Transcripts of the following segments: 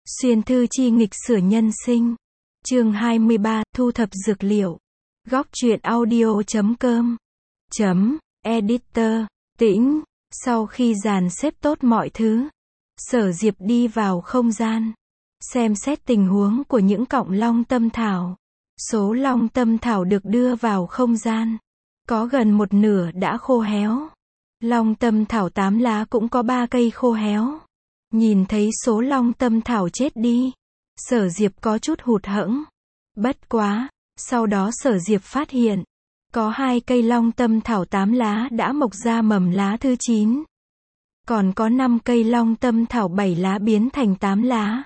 Xuyên thư chi nghịch sửa nhân sinh. Chương 23, thu thập dược liệu. Góc truyện audio.com. Editor. Tĩnh. Sau khi dàn xếp tốt mọi thứ, Sở Diệp đi vào không gian, xem xét tình huống của những cọng long tâm thảo. Số long tâm thảo được đưa vào không gian, có gần một nửa đã khô héo. Long tâm thảo 8 lá cũng có 3 cây khô héo. Nhìn thấy số long tâm thảo chết đi, Sở Diệp có chút hụt hẫng. Bất quá, sau đó Sở Diệp phát hiện, có 2 cây long tâm thảo 8 lá đã mọc ra mầm lá thứ 9. Còn có 5 cây long tâm thảo 7 lá biến thành 8 lá.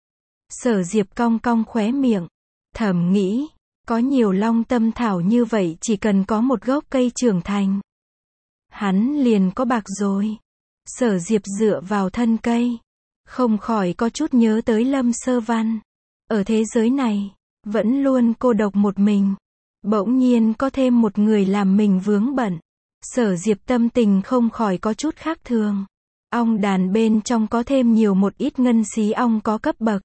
Sở Diệp cong cong khóe miệng, thầm nghĩ, có nhiều long tâm thảo như vậy chỉ cần có một gốc cây trưởng thành, hắn liền có bạc rồi. Sở Diệp dựa vào thân cây, không khỏi có chút nhớ tới Lâm Sơ Văn. Ở thế giới này, vẫn luôn cô độc một mình. Bỗng nhiên có thêm một người làm mình vướng bận. Sở Diệp tâm tình không khỏi có chút khác thường. Ong đàn bên trong có thêm nhiều một ít ngân xí ong có cấp bậc.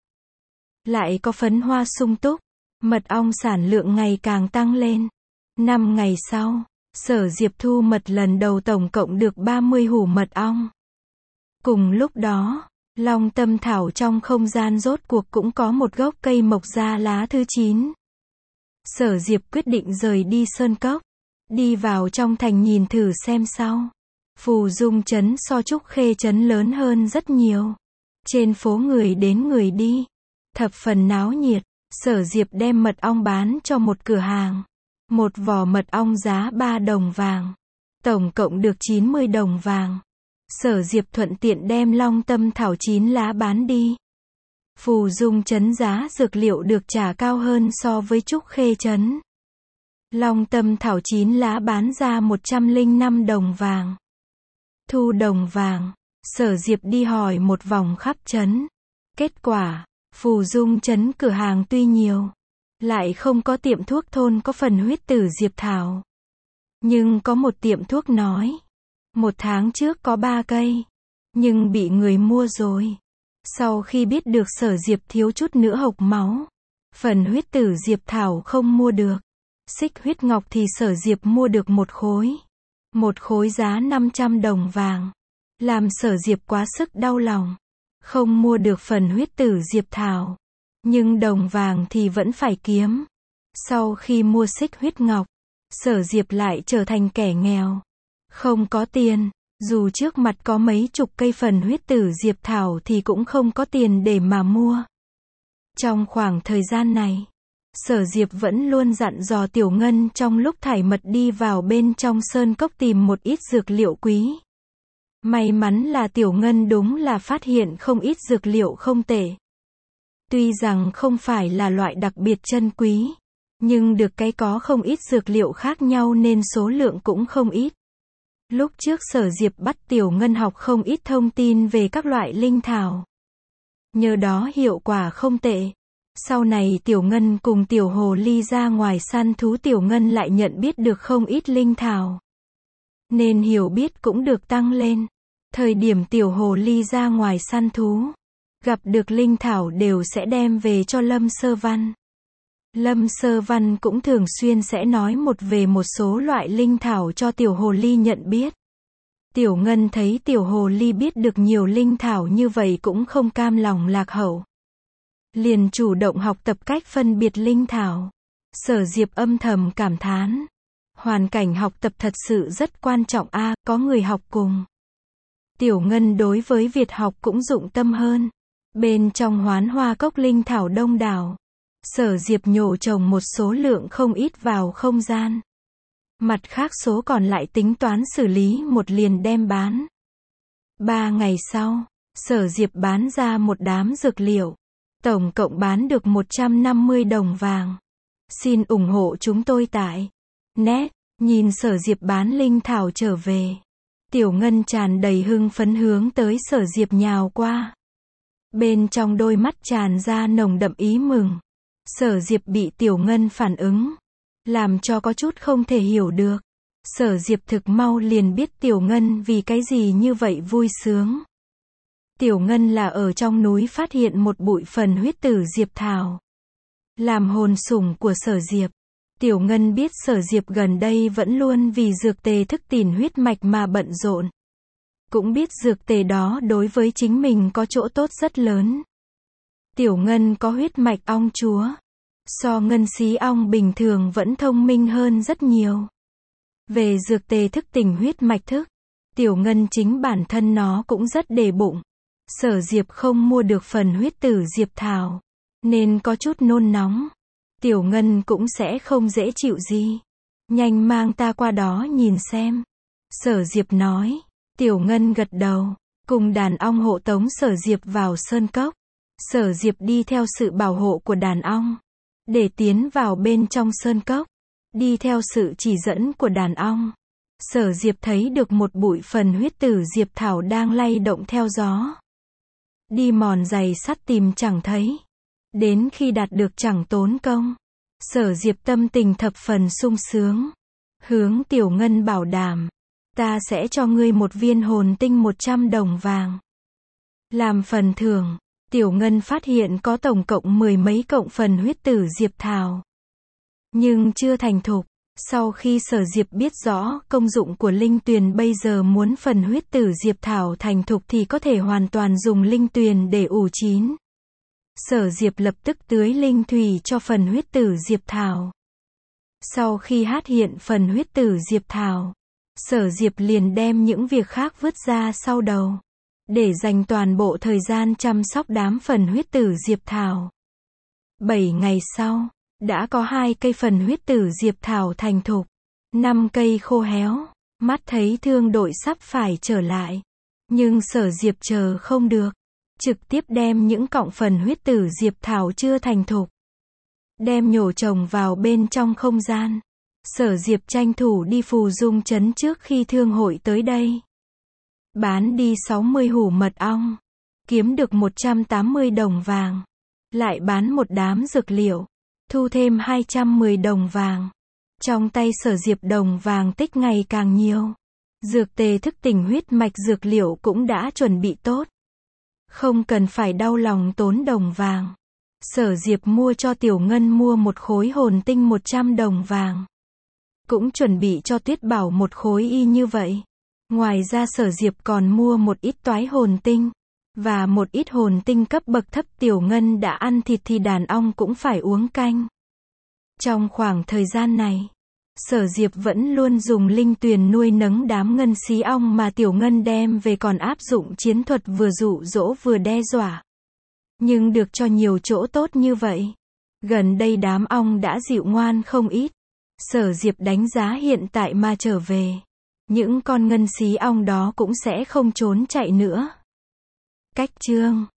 Lại có phấn hoa sung túc. Mật ong sản lượng ngày càng tăng lên. 5 ngày sau, Sở Diệp thu mật lần đầu tổng cộng được 30 hủ mật ong. Cùng lúc đó, long tâm thảo trong không gian rốt cuộc cũng có một gốc cây mọc ra lá thứ 9. Sở Diệp quyết định rời đi sơn cốc, đi vào trong thành nhìn thử xem sao. Phù Dung trấn so Trúc Khê trấn lớn hơn rất nhiều. Trên phố người đến người đi, thập phần náo nhiệt. Sở Diệp đem mật ong bán cho một cửa hàng. Một vỏ mật ong giá 3 đồng vàng. Tổng cộng được 90 đồng vàng. Sở Diệp thuận tiện đem long tâm thảo 9 lá bán đi. Phù Dung trấn giá dược liệu được trả cao hơn so với Trúc Khê trấn. Long tâm thảo 9 lá bán ra 105 đồng vàng. Thu đồng vàng, Sở Diệp đi hỏi một vòng khắp trấn. Kết quả, Phù Dung trấn cửa hàng tuy nhiều, lại không có tiệm thuốc thôn có phần huyết tử diệp thảo. Nhưng có một tiệm thuốc nói, 1 tháng trước có 3 cây, nhưng bị người mua rồi. Sau khi biết được Sở Diệp thiếu chút nữa hộc máu, phần huyết tử diệp thảo không mua được. Xích huyết ngọc thì Sở Diệp mua được 1 khối. 1 khối giá 500 đồng vàng. Làm Sở Diệp quá sức đau lòng. Không mua được phần huyết tử diệp thảo. Nhưng đồng vàng thì vẫn phải kiếm. Sau khi mua xích huyết ngọc, Sở Diệp lại trở thành kẻ nghèo. Không có tiền, dù trước mặt có mấy chục cây phần huyết tử diệp thảo thì cũng không có tiền để mà mua. Trong khoảng thời gian này, Sở Diệp vẫn luôn dặn dò Tiểu Ngân trong lúc thải mật đi vào bên trong sơn cốc tìm một ít dược liệu quý. May mắn là Tiểu Ngân đúng là phát hiện không ít dược liệu không tệ. Tuy rằng không phải là loại đặc biệt chân quý, nhưng được cái có không ít dược liệu khác nhau nên số lượng cũng không ít. Lúc trước Sở Diệp bắt Tiểu Ngân học không ít thông tin về các loại linh thảo. Nhờ đó hiệu quả không tệ. Sau này Tiểu Ngân cùng Tiểu Hồ Ly ra ngoài săn thú, Tiểu Ngân lại nhận biết được không ít linh thảo. Nên hiểu biết cũng được tăng lên. Thời điểm Tiểu Hồ Ly ra ngoài săn thú, gặp được linh thảo đều sẽ đem về cho Lâm Sơ Văn. Lâm Sơ Văn cũng thường xuyên sẽ nói về một số loại linh thảo cho Tiểu Hồ Ly nhận biết. Tiểu Ngân thấy Tiểu Hồ Ly biết được nhiều linh thảo như vậy cũng không cam lòng lạc hậu. Liền chủ động học tập cách phân biệt linh thảo. Sở Diệp âm thầm cảm thán. Hoàn cảnh học tập thật sự rất quan trọng có người học cùng. Tiểu Ngân đối với việc học cũng dụng tâm hơn. Bên trong Hoán Hoa cốc linh thảo đông đảo. Sở Diệp nhổ trồng một số lượng không ít vào không gian. Mặt khác số còn lại tính toán xử lý một liền đem bán. 3 ngày sau, Sở Diệp bán ra một đám dược liệu. Tổng cộng bán được 150 đồng vàng. Xin ủng hộ chúng tôi tại net. Nhìn Sở Diệp bán linh thảo trở về, Tiểu Ngân tràn đầy hưng phấn hướng tới Sở Diệp nhào qua. Bên trong đôi mắt tràn ra nồng đậm ý mừng. Sở Diệp bị Tiểu Ngân phản ứng, làm cho có chút không thể hiểu được. Sở Diệp thực mau liền biết Tiểu Ngân vì cái gì như vậy vui sướng. Tiểu Ngân là ở trong núi phát hiện một bụi phần huyết tử diệp thảo. Làm hồn sủng của Sở Diệp. Tiểu Ngân biết Sở Diệp gần đây vẫn luôn vì dược tề thức tỉnh huyết mạch mà bận rộn. Cũng biết dược tề đó đối với chính mình có chỗ tốt rất lớn. Tiểu Ngân có huyết mạch ong chúa. So ngân xí ong bình thường vẫn thông minh hơn rất nhiều. Về dược tề thức tỉnh huyết mạch thức, Tiểu Ngân chính bản thân nó cũng rất để bụng. Sở Diệp không mua được phần huyết tử diệp thảo, nên có chút nôn nóng. Tiểu Ngân cũng sẽ không dễ chịu gì. Nhanh mang ta qua đó nhìn xem. Sở Diệp nói. Tiểu Ngân gật đầu, cùng đàn ong hộ tống Sở Diệp vào sơn cốc. Sở Diệp đi theo sự bảo hộ của đàn ong, để tiến vào bên trong sơn cốc. Đi theo sự chỉ dẫn của đàn ong, Sở Diệp thấy được một bụi phần huyết tử diệp thảo đang lay động theo gió. Đi mòn giày sắt tìm chẳng thấy. Đến khi đạt được chẳng tốn công. Sở Diệp tâm tình thập phần sung sướng. Hướng Tiểu Ngân bảo đảm. Ta sẽ cho ngươi một viên hồn tinh 100 đồng vàng. Làm phần thưởng, Tiểu Ngân phát hiện có tổng cộng 10 mấy cộng phần huyết tử diệp thảo. Nhưng chưa thành thục. Sau khi Sở Diệp biết rõ công dụng của linh tuyền, bây giờ muốn phần huyết tử diệp thảo thành thục thì có thể hoàn toàn dùng linh tuyền để ủ chín. Sở Diệp lập tức tưới linh thủy cho phần huyết tử diệp thảo. Sau khi hát hiện phần huyết tử diệp thảo, Sở Diệp liền đem những việc khác vứt ra sau đầu, để dành toàn bộ thời gian chăm sóc đám phần huyết tử diệp thảo. 7 ngày sau, đã có 2 cây phần huyết tử diệp thảo thành thục, 5 cây khô héo. Mắt thấy thương đội sắp phải trở lại, nhưng Sở Diệp chờ không được, trực tiếp đem những cọng phần huyết tử diệp thảo chưa thành thục, đem nhổ trồng vào bên trong không gian. Sở Diệp tranh thủ đi Phù Dung trấn trước khi thương hội tới đây. Bán đi 60 hủ mật ong, kiếm được 180 đồng vàng. Lại bán một đám dược liệu, thu thêm 210 đồng vàng. Trong tay Sở Diệp đồng vàng tích ngày càng nhiều. Dược tề thức tỉnh huyết mạch dược liệu cũng đã chuẩn bị tốt. Không cần phải đau lòng tốn đồng vàng. Sở Diệp mua cho Tiểu Ngân mua một khối hồn tinh 100 đồng vàng. Cũng chuẩn bị cho Tuyết Bảo một khối y như vậy. Ngoài ra Sở Diệp còn mua một ít toái hồn tinh, và một ít hồn tinh cấp bậc thấp. Tiểu Ngân đã ăn thịt thì đàn ong cũng phải uống canh. Trong khoảng thời gian này, Sở Diệp vẫn luôn dùng linh tuyền nuôi nấng đám ngân xí ong mà Tiểu Ngân đem về, còn áp dụng chiến thuật vừa dụ dỗ vừa đe dọa. Nhưng được cho nhiều chỗ tốt như vậy, gần đây đám ong đã dịu ngoan không ít. Sở Diệp đánh giá hiện tại mà trở về, những con ngân xí ong đó cũng sẽ không trốn chạy nữa. Cách chương